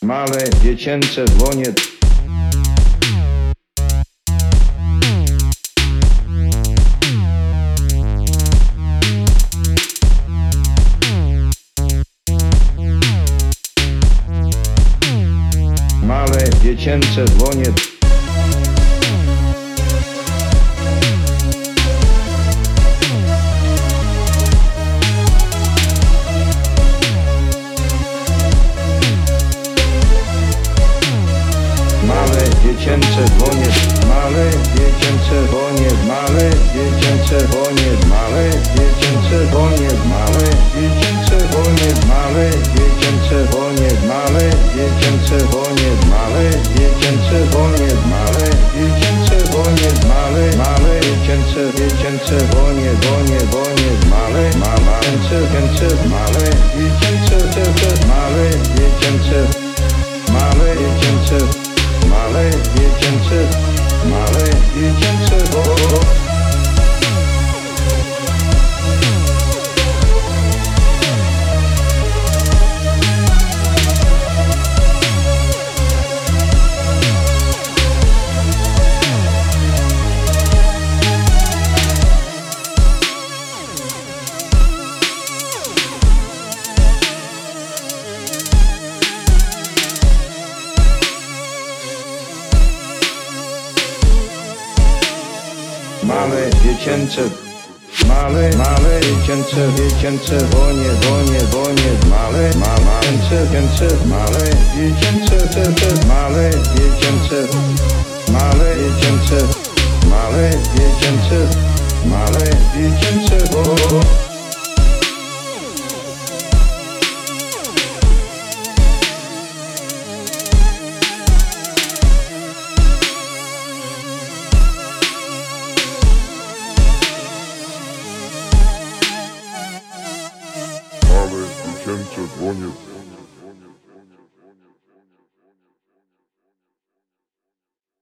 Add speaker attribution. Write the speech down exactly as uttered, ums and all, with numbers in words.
Speaker 1: Małe dziecięce dłonie. Małe dziecięce dłonie. Małe dziecięce dłonie, małe dziecięce dłonie, małe dziecięce dłonie, małe dziecięce dłonie, małe dziecięce dłonie, małe dziecięce dłonie, małe dziecięce dłonie, małe dziecięce dłonie, małe dziecięce dłonie, małe, małe dziecięce, dziecięce dłonie, dłonie, dłonie, małe, małe dziecięce, małe dziecięce, małe dziecięce, małe dziecięce. Małe dziecięce, małe dziecięce, bo... Małe dziecięce, małe, małe dziecięce, dziecięce, dłonie, dłonie, dłonie, małe, małe dziecięce, małe dziecięce, te, te, małe dziecięce, małe dziecięce, małe dziecięce, małe dziecięce, bo...
Speaker 2: Małe dziecięce dłonie.